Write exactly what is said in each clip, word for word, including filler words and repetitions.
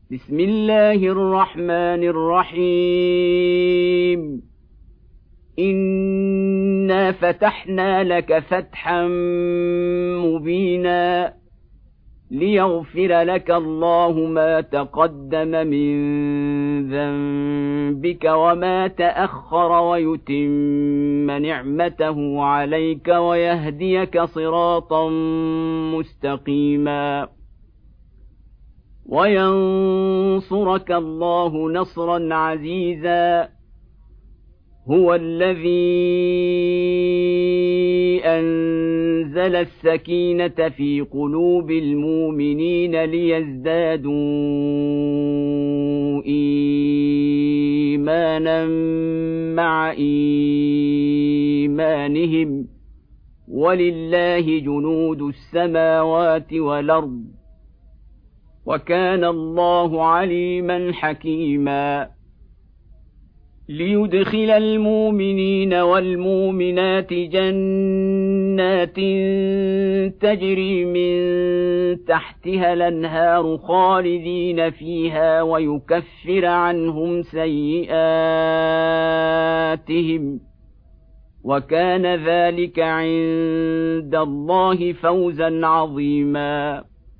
بسم الله الرحمن الرحيم إنا فتحنا لك فتحا مبينا ليغفر لك الله ما تقدم من ذنبك وما تأخر ويتم نعمته عليك ويهديك صراطا مستقيما وينصرك الله نصرا عزيزا هو الذي أنزل السكينة في قلوب المؤمنين ليزدادوا إيمانا مع إيمانهم ولله جنود السماوات والأرض وكان الله عليما حكيما ليدخل المؤمنين والمؤمنات جنات تجري من تحتها الأنهار خالدين فيها ويكفر عنهم سيئاتهم وكان ذلك عند الله فوزا عظيما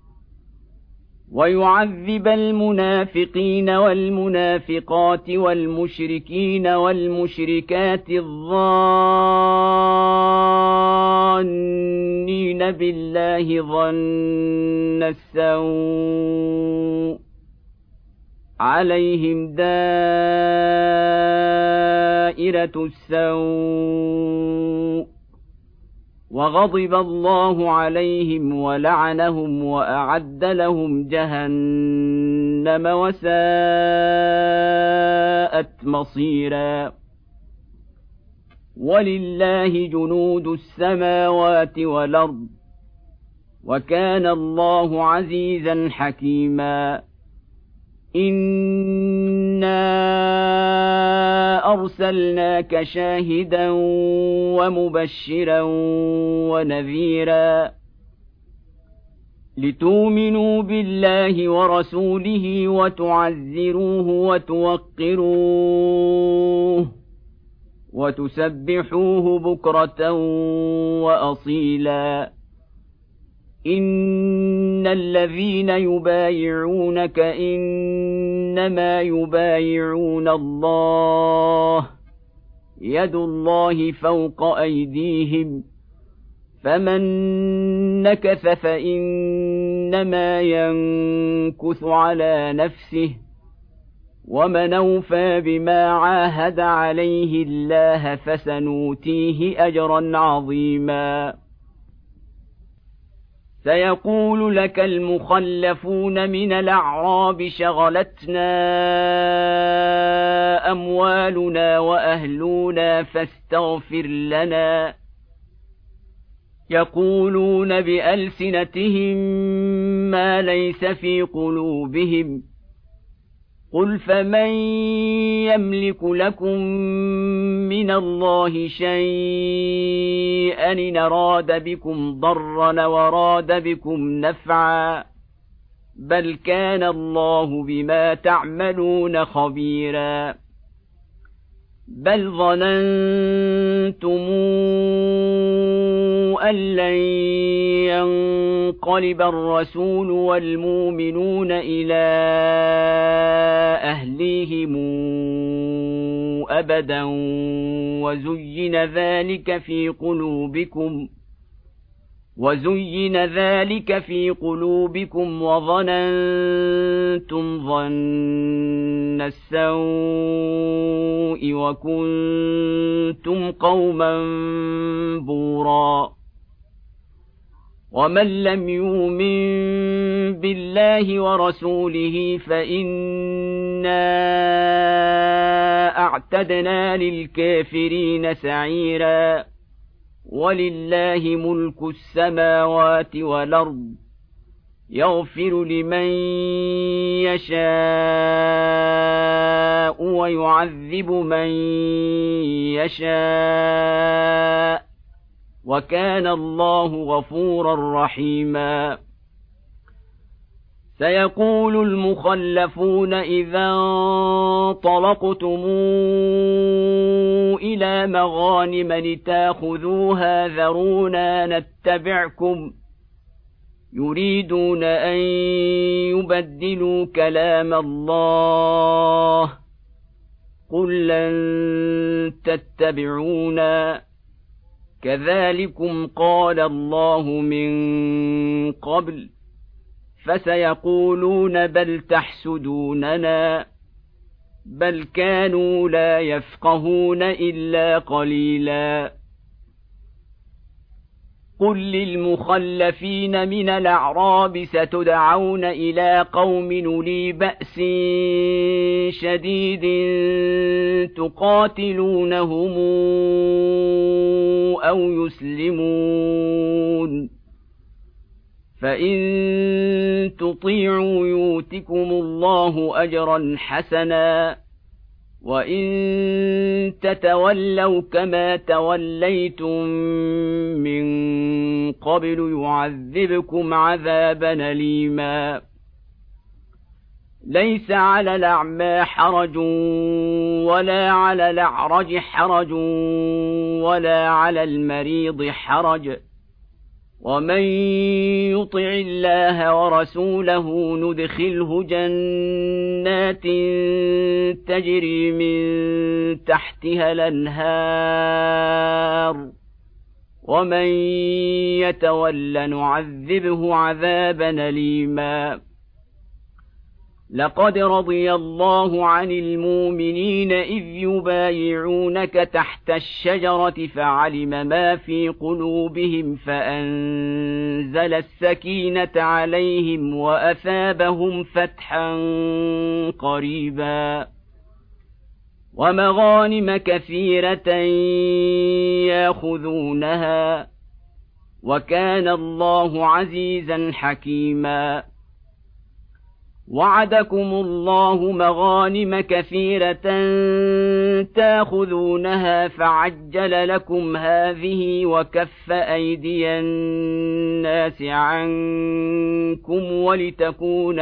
ويعذب المنافقين والمنافقات والمشركين والمشركات الظانين بالله ظن السوء عليهم دائرة السوء وغضب الله عليهم ولعنهم وأعد لهم جهنم وساءت مصيرا ولله جنود السماوات والأرض وكان الله عزيزا حكيما إنا أرسلناك شاهدا ومبشرا ونذيرا لتؤمنوا بالله ورسوله وتعزروه وتوقروه وتسبحوه بكرة وأصيلا إن الذين يبايعونك إنما يبايعون الله يد الله فوق أيديهم فمن نكث فإنما ينكث على نفسه ومن أوفى بما عاهد عليه الله فسنؤتيه أجرا عظيما سيقول لك المخلفون من الأعراب شغلتنا أموالنا وأهلنا فاستغفر لنا يقولون بألسنتهم ما ليس في قلوبهم قل فمن يملك لكم من الله شيئا إن أراد بكم ضرا وراد بكم نفعا بل كان الله بما تعملون خبيرا بل ظننتم أن لن ينقلب الرسول والمؤمنون إلى أهليهم أبدا وزين ذلك في قلوبكم وزين ذلك في قلوبكم وظننتم ظن السوء وكنتم قوما بورا ومن لم يؤمن بالله ورسوله فإنا أعتدنا للكافرين سعيرا ولله ملك السماوات والأرض يغفر لمن يشاء ويعذب من يشاء وكان الله غفورا رحيما سيقول المخلفون إذا انطلقتم إلى مغانم لتاخذوها ذرونا نتبعكم يريدون أن يبدلوا كلام الله قل لن تتبعونا كذلكم قال الله من قبل فسيقولون بل تحسدوننا بل كانوا لا يفقهون إلا قليلا قل للمخلفين من الأعراب ستدعون إلى قوم أولي بأس شديد تقاتلونهم أو يسلمون فإن تطيعوا يؤتكم الله أجرا حسنا وإن تتولوا كما توليتم من قبل يعذبكم عذابا أليما ليس على الأعمى حرج ولا على الأعرج حرج ولا على المريض حرج ومن يطع الله ورسوله ندخله جنات تجري من تحتها الأنهار ومن يتول نعذبه عذابا أليما لقد رضي الله عن المؤمنين إذ يبايعونك تحت الشجرة فعلم ما في قلوبهم فأنزل السكينة عليهم وأثابهم فتحا قريبا ومغانم كثيرة ياخذونها وكان الله عزيزا حكيما وعدكم الله مغانم كثيرة تاخذونها فعجل لكم هذه وكف أيدي الناس عنكم ولتكون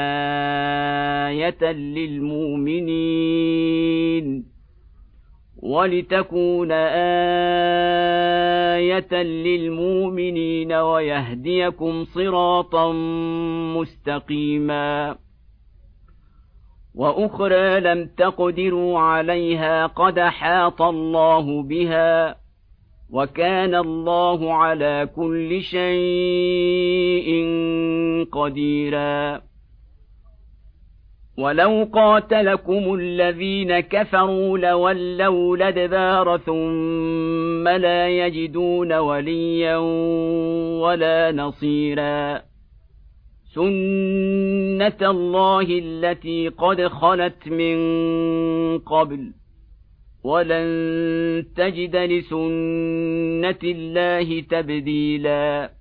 آية للمؤمنين ولتكون آية للمؤمنين ويهديكم صراطا مستقيما وأخرى لم تقدروا عليها قد أحاط الله بها وكان الله على كل شيء قديرا ولو قاتلكم الذين كفروا لولوا الأدبار ثم لا يجدون وليا ولا نصيرا سنة الله التي قد خلت من قبل ولن تجد لسنة الله تبديلا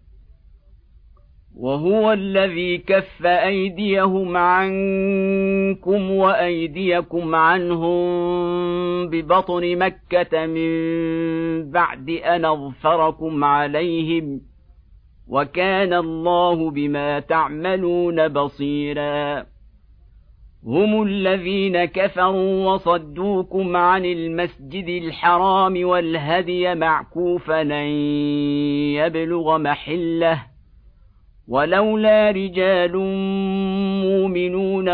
وهو الذي كف أيديهم عنكم وأيديكم عنهم ببطن مكة من بعد أن أظفركم عليهم وكان الله بما تعملون بصيرا هم الذين كفروا وصدوكم عن المسجد الحرام والهدي معكوفا أن يبلغ محله ولولا رجال مؤمنون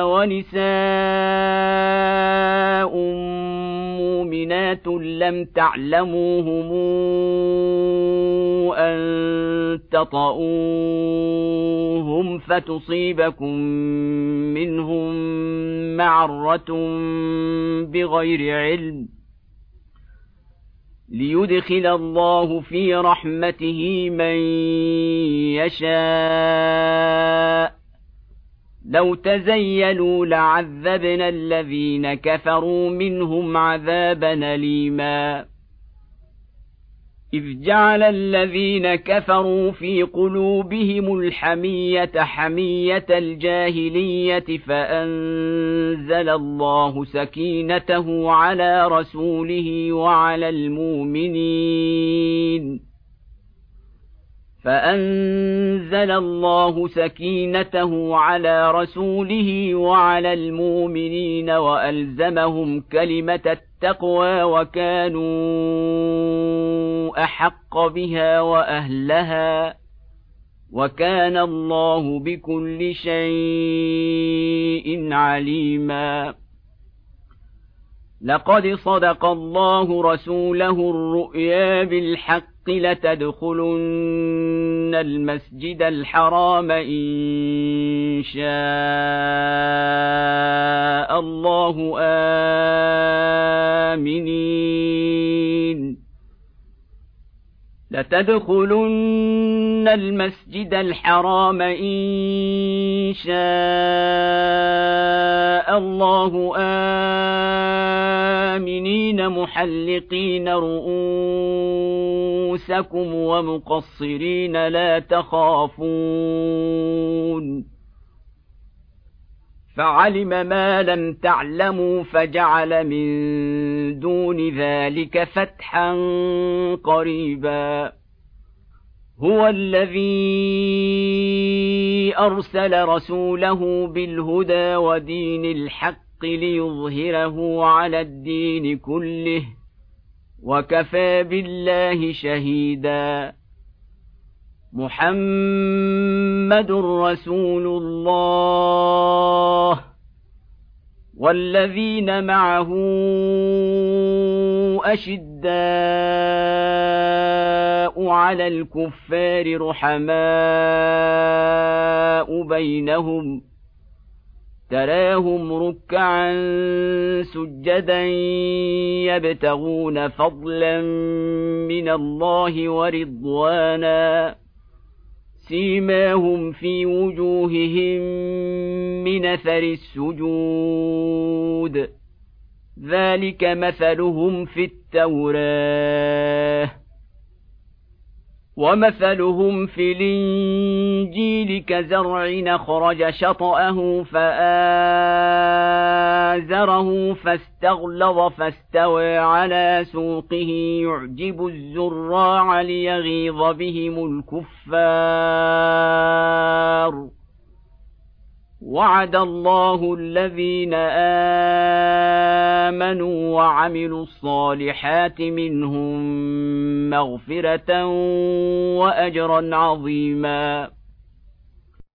ونساء مؤمنات لم تعلموهم أن تطؤوهم فتصيبكم منهم معرة بغير علم ليدخل الله في رحمته من يشاء لو تزيلوا لعذبنا الذين كفروا منهم عذابا أليما إذ جعل الذين كفروا في قلوبهم الحمية حمية الجاهلية فأنزل الله سكينته على رسوله وعلى المؤمنين فأنزل الله سكينته على رسوله وعلى المؤمنين وألزمهم كلمة التقوى وكانوا أحق بها وأهلها وكان الله بكل شيء عليما. لقد صدق الله رسوله الرؤيا بالحق لتدخلن المسجد الحرام إن شاء الله آمنين لتدخلن المسجد الحرام إن شاء الله آمنين محلقين رؤوسكم ومقصرين لا تخافون فعلم ما لم تعلموا فجعل من دون ذلك فتحا قريبا. هو الذي أرسل رسوله بالهدى ودين الحق ليظهره على الدين كله وكفى بالله شهيدا. محمد رسول الله والذين معه أشداء على الكفار رحماء بينهم تراهم ركعا سجدا يبتغون فضلا من الله ورضوانا سيماهم في وجوههم من أثر السجود ذلك مثلهم في التوراة ومثلهم في الإنجيل كزرع أخرج شطأه فآزره فاستغلظ فاستوى على سوقه يعجب الزراع ليغيظ بهم الكفار. وعد الله الذين آمنوا وعملوا الصالحات منهم مغفرة وأجرا عظيما.